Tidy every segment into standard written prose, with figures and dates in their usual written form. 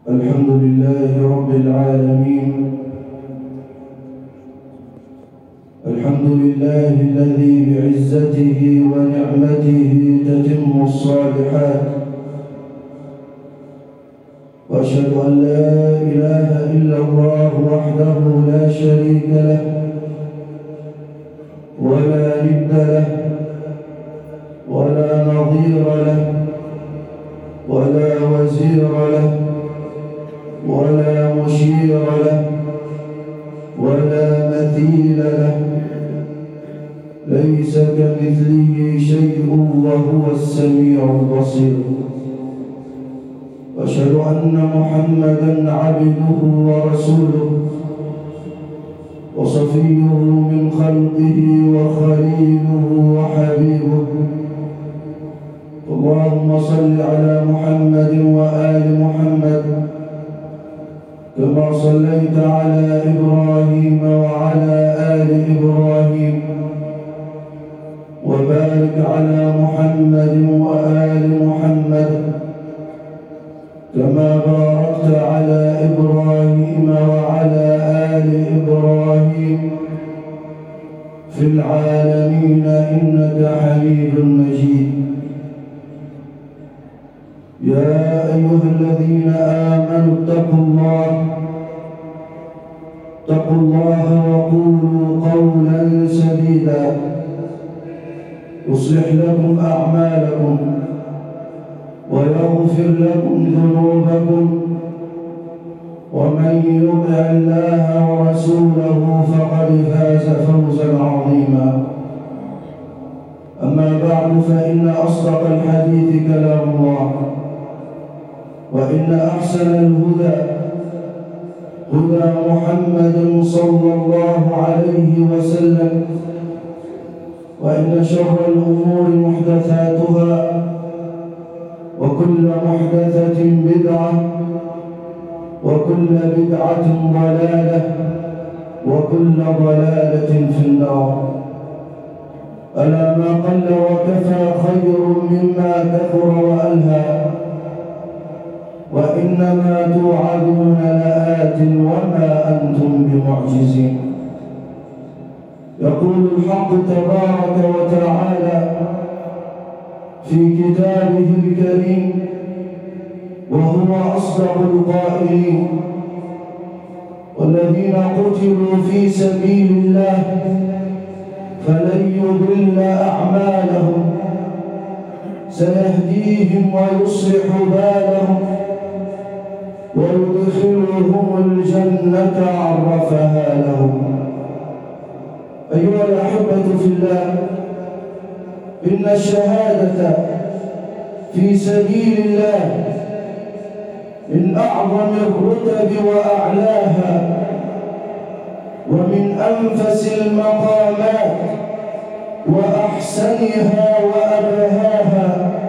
الحمد لله رب العالمين. الحمد لله الذي بعزته ونعمته تتم الصالحات، وأشهد أن لا إله إلا الله وحده لا شريك له ولا ند له ولا نظير له ولا وزير له ولا مشير له ولا مثيل له، ليس كمثله شيء وهو السميع البصير. وأشهد أن محمدًا عبده ورسوله وصفيه من خلقه وخليله وحبيبه. اللهم صل على محمد وآل محمد كما صليت على إبراهيم وعلى آل إبراهيم، وبارك على محمد وآل محمد كما باركت على إبراهيم وعلى آل إبراهيم في العالمين إنك حميد مجيد. يا أيها الذين آمنوا اتقوا الله وقولوا قولا سديدا يصلح لكم أعمالكم ويغفر لكم ذنوبكم، ومن يطع الله ورسوله فقد فاز فوزا عظيما. أما بعد، فإن أصدق الحديث كلام الله، وإن أحسن الهدى هدى محمد صلى الله عليه وسلم، وإن شر الأمور محدثاتها، وكل محدثة بدعة، وكل بدعة ضلالة، وكل ضلالة في النار. ألا ما قل وكفى خير مما كثر وألهى، وإنما توعدون لآت وما أنتم بمعجزين. يقول الحق تبارك وتعالى في كتابه الكريم وهو أصدق القائلين: والذين قتلوا في سبيل الله فلن يضل أعمالهم سيهديهم ويصلح بالهم ويدخلهم الجنة عرفها لهم. أيها الأحبة في الله، إن الشهادة في سبيل الله من أعظم الرتب وأعلاها، ومن أنفس المقامات وأحسنها وأبهاها،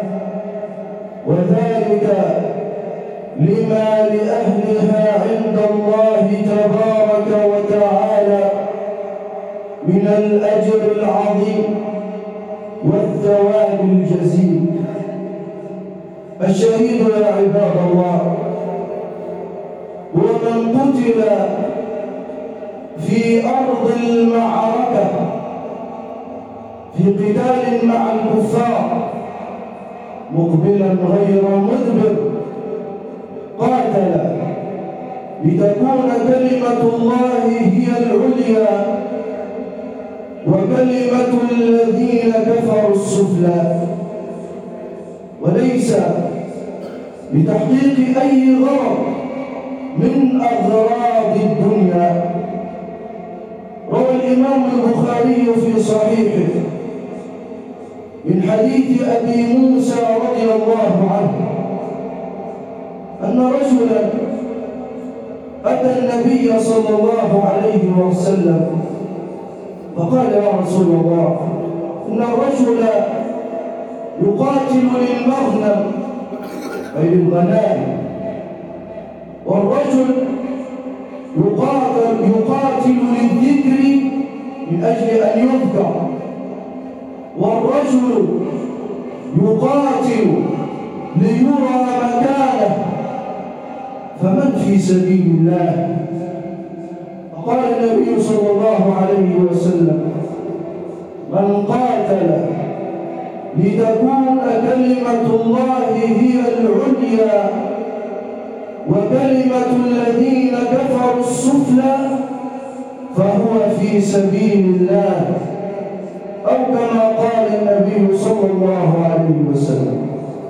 وذلك لما لأهلها عند الله تبارك وتعالى من الأجر العظيم والثواب الجزيل. الشهيد يا عباد الله هو من قتل في أرض المعركة في قتال مع الكفار مقبلا غير مدبر، قاتل لتكون كلمة الله هي العليا وكلمة الذين كفروا السفلى، وليس لتحقيق أي غرض من أغراض الدنيا. روى الإمام البخاري في صحيحه من حديث أبي موسى رضي الله عنه أن رجلا أتى النبي صلى الله عليه وسلم فقال: يا رسول الله، إن الرجل يقاتل للمغنم أي للغنائم، والرجل يقاتل للذكر من أجل أن يذكر، والرجل يقاتل ليرى مكانه فمن في سبيل الله؟ وقال النبي صلى الله عليه وسلم: من قاتل لتكون كلمة الله هي العليا وكلمة الذين كفروا السفلى فهو في سبيل الله، أو كما قال النبي صلى الله عليه وسلم.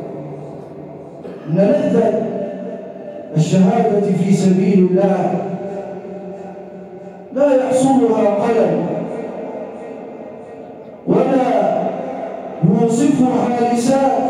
إن لذة الشهادة في سبيل الله لا يحصلها قلم ولا يوصفها لسان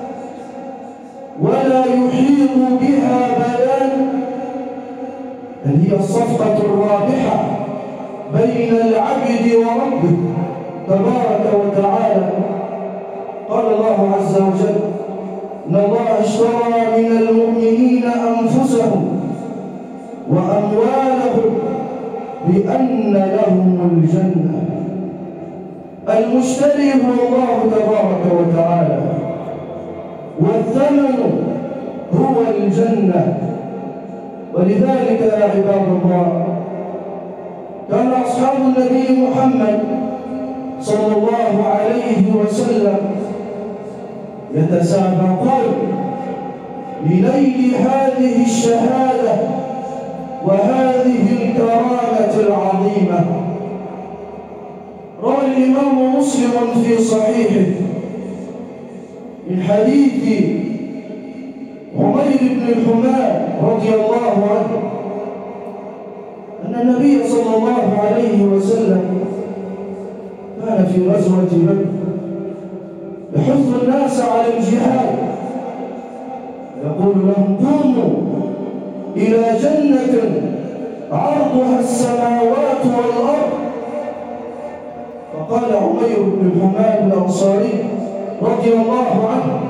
ولا يحيط بها بيان، بل هي الصفقة الرابحة بين العبد وربه تبارك وتعالى. قال الله عز وجل: إن الله اشترى من المؤمنين أنفسهم وأموالهم بأن لهم الجنة. المشتري هو الله تبارك وتعالى، والثمن هو الجنة. ولذلك يا عباد الله كان أصحاب النبي محمد صلى الله عليه وسلم يتسابقون لنيل هذه الشهادة وهذه الكرامة العظيمة. روى الإمام مسلم في صحيحه من حديث عمير بن الحمام رضي الله عنه أن النبي صلى الله عليه وسلم كان في غزوة بدر يحث الناس على الجهاد، يقول لهم: قوموا إلى جنة عرضها السماوات والأرض. فقال عمير بن الحمام الأنصاري رضي الله عنه: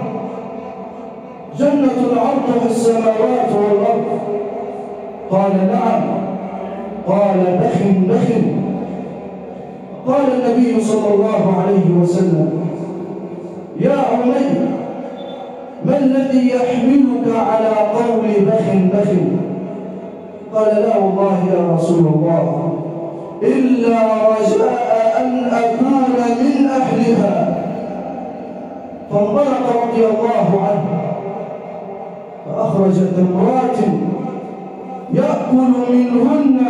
جنة عرضها السماوات والأرض؟ قال: نعم. قال: بخ بخ. قال النبي صلى الله عليه وسلم: يا عمير، ما الذي يحملك على قول بخ بخ؟ قال: لا والله يا رسول الله، إلا رجاء أن أكون من أهلها. فانطلق رضي الله عنه فأخرج تمرات يأكل منهن،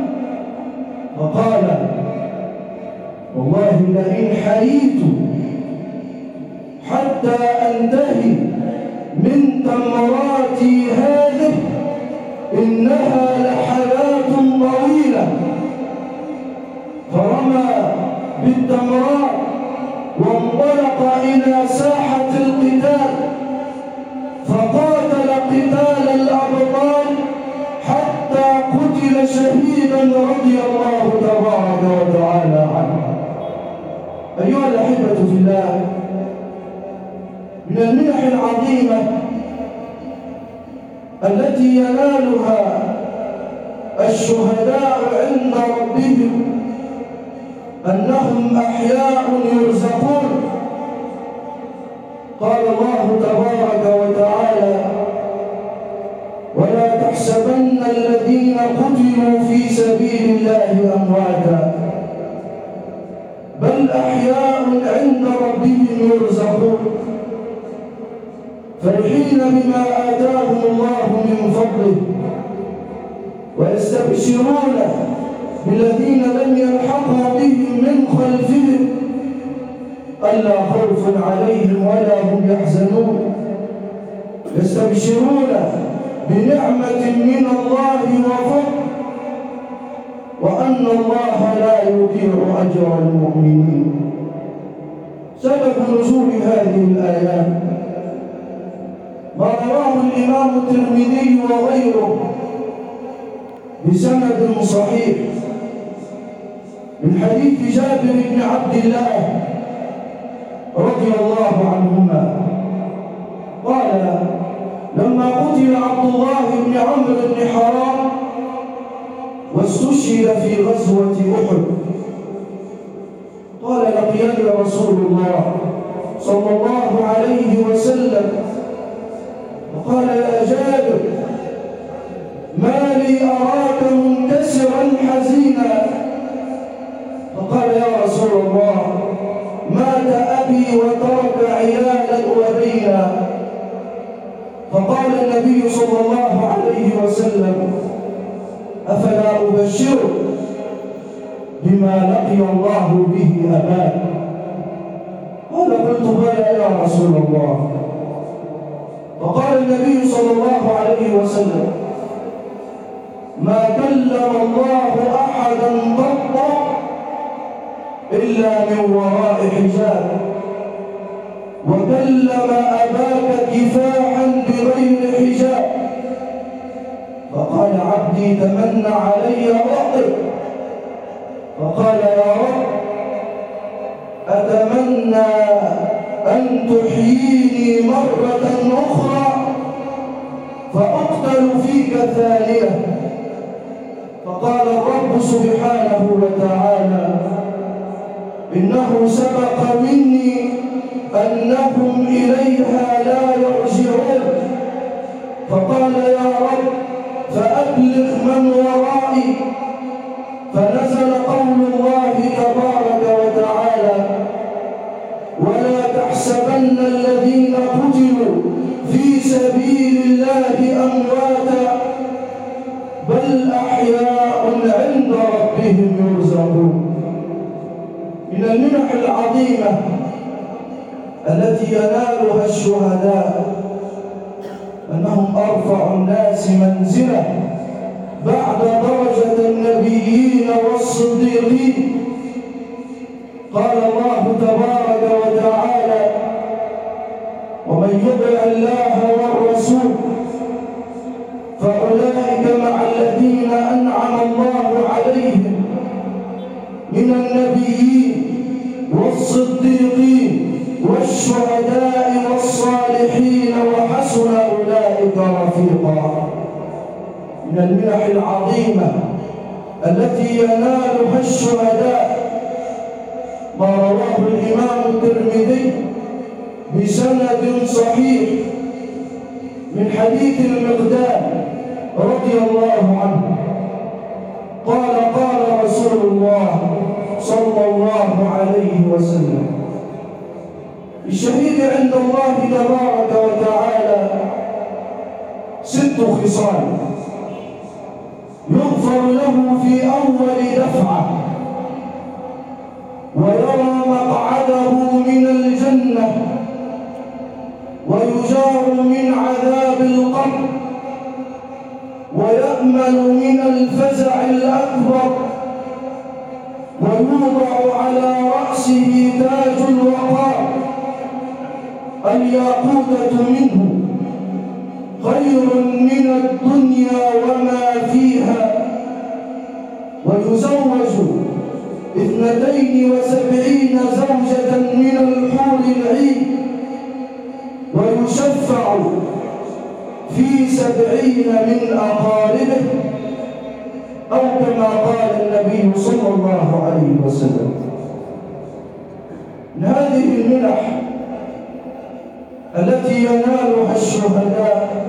فقال: والله لئن حييت حتى أنتهي من تمراتي هذه إنها لحياة طويلة. فرمى بالتمرات وانطلق إلى ساحة القتال فقاتل قتال الأبطال حتى قتل شهيدا رضي الله تبارك وتعالى عنه. أيها الأحبة في الله، من المنح العظيمة التي ينالها الشهداء عند ربهم أنهم أحياء يرزقون. قال الله تبارك وتعالى: ولا تحسبن الذين قتلوا في سبيل الله أمواتا بل أحياء عند ربهم يرزقون فرحين بما آتاهم الله من فضله ويستبشرون بالذين لم يلحقوا بهم من خلفهم ألا خوف عليهم ولا هم يحزنون. يستبشرون بنعمة من الله وفضل وأن الله لا يضيع أجر المؤمنين. سبب نزول هذه الآيات ما رواه الإمام الترمذي وغيره بسند صحيح من حديث جابر بن عبد الله رضي الله عنهما قال: لما قتل عبد الله بن عمرو بن حرام واستشهد في غزوة أحد قال: لقيني رسول الله صلى الله عليه وسلم وقال: يا جابر أبشره بما لقي الله به أباك. قال قلت بلى يا رسول الله. فقال النبي صلى الله عليه وسلم ما كلم الله أحدا قط إلا من وراء حجاب، وكلم أباك كفاحا بغير حجاب. فقال عبدي تمنى علي ربي. فقال يا رب أتمنى أن تحييني مرة أخرى فأقتل فيك ثانية. فقال الرب سبحانه وتعالى إنه سبق مني أنهم إليها لا يرجعون. فقال يا رب فأبلغ من ورائي. فنزل قول الله تبارك وتعالى ولا تحسبن الذين قتلوا في سبيل الله أمواتا بل أحياء عند ربهم يرزقون. من المنح العظيمة التي ينالها الشهداء أنهم أرفع الناس منزلة بعد درجة النبيين والصديقين. قال الله تبارك وتعالى ومن يطع الله والرسول فأولئك مع الذين أنعم الله عليهم من النبيين والصديقين والشهداء والصالحين وحسن أولئك رفيقا. من المنح العظيمة التي ينالها الشهداء ما رواه الإمام الترمذي بسند صحيح من حديث المقدام رضي الله عنه قال قال رسول الله صلى الله عليه وسلم الشهيد عند الله تبارك وتعالى 6 خصال يغفر له في أول دفعة ويرى مقعده من الجنة ويجار من عذاب القبر ويأمن من الفزع الأكبر ويوضع على رأسه تاج الوقار الياقوتة منه خير من الدنيا وما فيها ويزوج 72 زوجة من الحور العين ويشفع في 70 من أقاربه أو كما قال النبي صلى الله عليه وسلم. من هذه المنح التي ينالها الشهداء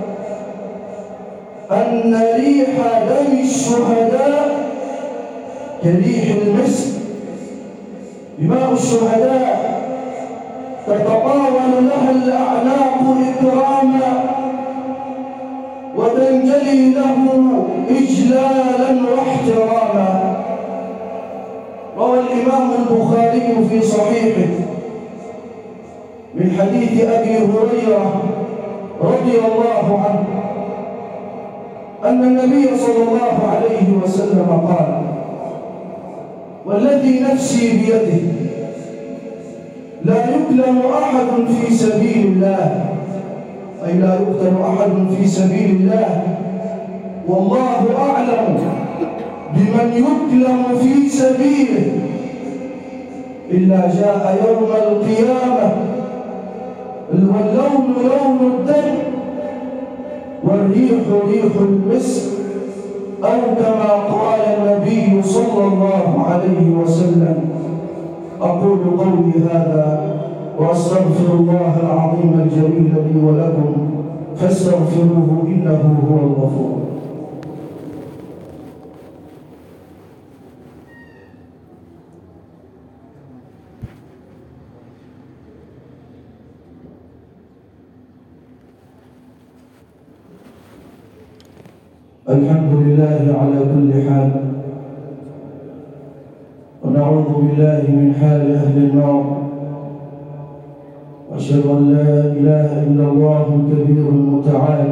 أن ريح دم الشهداء كريح المسك. دماء الشهداء تتطاول لها الأعناق إكراما وتنجلي له إجلالا واحتراما. روى الإمام البخاري في صحيحه من حديث أبي هريرة رضي الله عنه أن النبي صلى الله عليه وسلم قال والذي نفسي بيده لا يكلم أحد في سبيل الله أي لا يقتل أحد في سبيل الله والله أعلم بمن يكلم في سبيله إلا جاء يوم القيامة واللون لون الدم والريح ريح المسك أو كما قال النبي صلى الله عليه وسلم. أقول قولي هذا وأستغفر الله العظيم الجليل لي ولكم فاستغفروه إنه هو الغفور. الحمد لله على كل حال ونعوذ بالله من حال أهل النار. وأشهد أن لا إله إلا الله الكبير المتعال،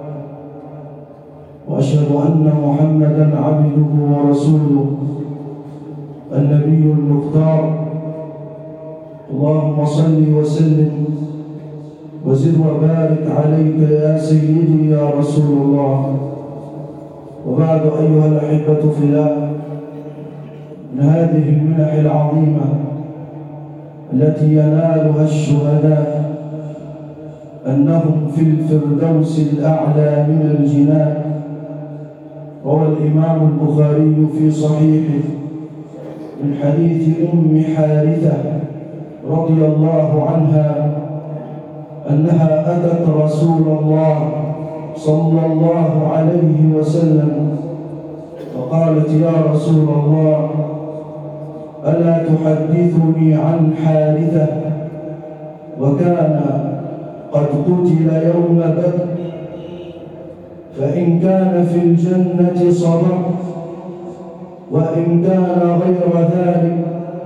وأشهد أن محمدًا عبده ورسوله النبي المختار. اللهم صل وسلم وزد وبارك عليك يا سيدي يا رسول الله. وبعد أيها الأحبة في الله، من هذه المنح العظيمة التي ينالها الشهداء أنهم في الفردوس الأعلى من الجنان. روى الإمام البخاري في صحيحه من حديث أم حارثة رضي الله عنها أنها أتت رسول الله صلى الله عليه وسلم وقالت: يا رسول الله، ألا تحدثني عن حارثة وكان قد قتل يوم بدر، فإن كان في الجنة صبرت، وإن كان غير ذلك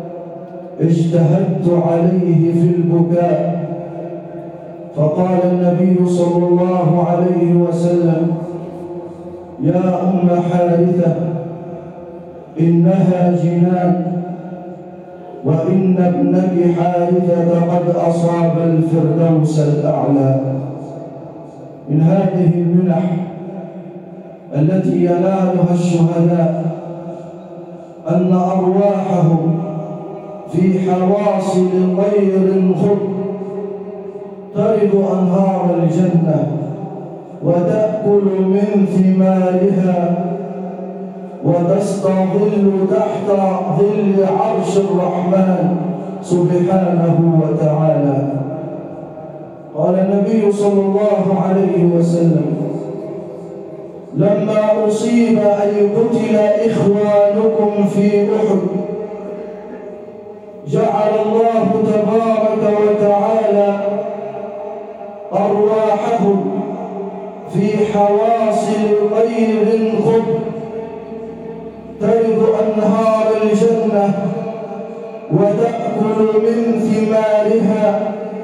اجتهدت عليه في البكاء. فقال النبي صلى الله عليه وسلم: يا أم حارثة، إنها جنان، وإن ابنك حارثة قد أصاب الفردوس الأعلى. من هذه المنح التي ينالها الشهداء أن أرواحهم في حواصل طير خضر ترد أنهار الجنة وتأكل من ثمارها وتستظل تحت ظل عرش الرحمن سبحانه وتعالى. قال النبي صلى الله عليه وسلم: لما أصيب أي قتل إخوانكم في أحد، جعل الله تبارك وتعالى أرواحهم في حواصل طير خضر ترد أنهار الجنة وتأكل من ثمارها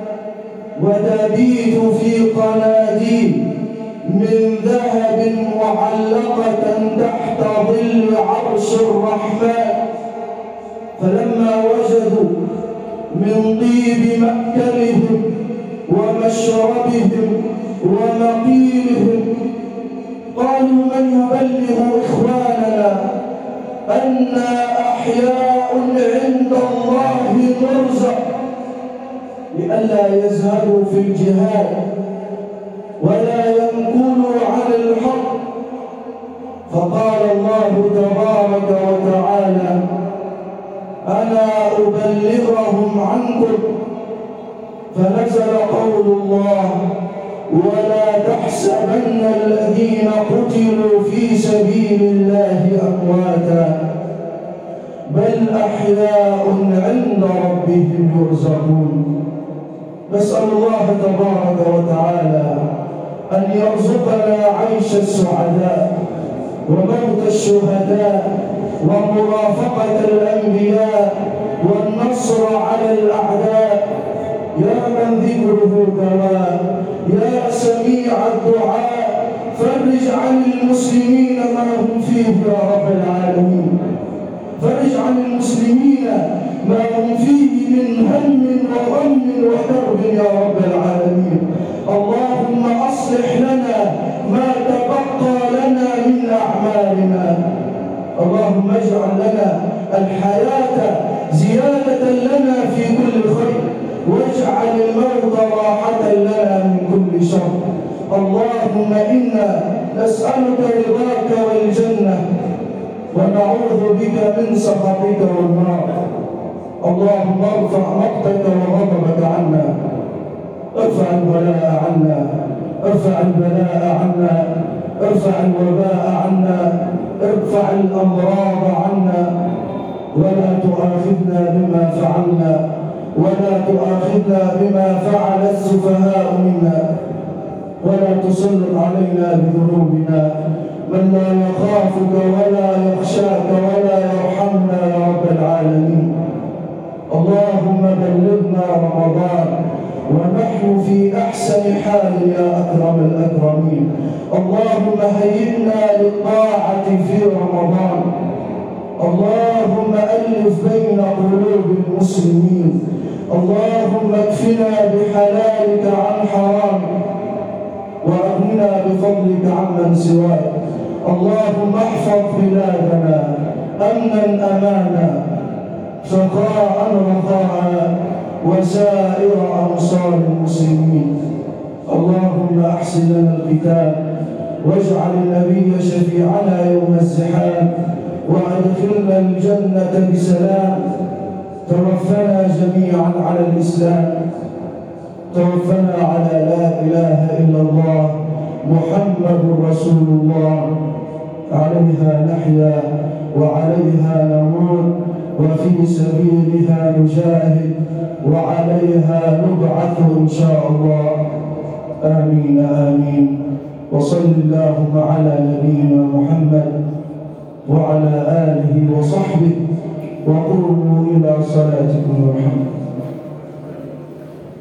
وتبيت في قناديل من ذهب معلقة تحت ظل عرش الرحمن. فلما وجدوا من طيب مأكلهم ومشربهم ومقيلهم قالوا: من يبلغ إخواننا أنا أحياء عند الله نرزق، لئلا يزهدوا في الجهاد ولا ينكلوا عن الحق. فقال الله تبارك وتعالى: أنا أبلغهم عنكم. فنزل قول الله: ولا تحسبن الذين قتلوا في سبيل الله أمواتا بل أحياء عند ربهم يرزقون. نسأل الله تبارك وتعالى أن يرزقنا عيش السعداء وموت الشهداء ومرافقة الأنبياء والنصر على الأعداء. يا من ذكره دواء، يا سميع الدعاء، فرج عن المسلمين ما هم فيه يا رب العالمين. فرج عن المسلمين ما هم فيه من هم وغم وكرب يا رب العالمين. اللهم أصلح لنا ما تبقى لنا من أعمالنا. اللهم اجعل لنا الحياة زيادة لنا في كل خير، واجعل الموت راحة لنا من كل شر. اللهم إنا نسألك رضاك والجنة ونعوذ بك من سخطك والنار. اللهم ارفع مقتك وغضبك عنا، ارفع البلاء عنا، ارفع البلاء عنا، ارفع الوباء عنا، ارفع الأمراض عنا، ولا تؤاخذنا بما فعلنا، ولا تؤاخذنا بما فعل السفهاء منا، ولا تسلط علينا بذنوبنا من لا يخافك ولا يخشاك ولا يرحمنا يا رب العالمين. رمضان ونحن في أحسن حال يا أكرم الأكرمين. اللهم هيئنا للطاعة في رمضان. اللهم ألف بين قلوب المسلمين. اللهم اكفنا بحلالك عن حرامك وأغننا بفضلك عمن سواك. اللهم احفظ بلادنا أمنا أمانا سخاء رخاء وسائر أمصار المسلمين. اللهم أحسن لنا الختام واجعل النبي شفيعنا يوم الزحام وأدخلنا الجنة بسلام. توفنا جميعا على الإسلام. توفنا على لا إله إلا الله محمد رسول الله. عليها نحيا وعليها نموت وفي سبيلها نجاهد وعليها نبعث إن شاء الله. آمين آمين. وصل اللهم على نبينا محمد وعلى آله وصحبه وقوموا إلى صلاتكم ورحمة.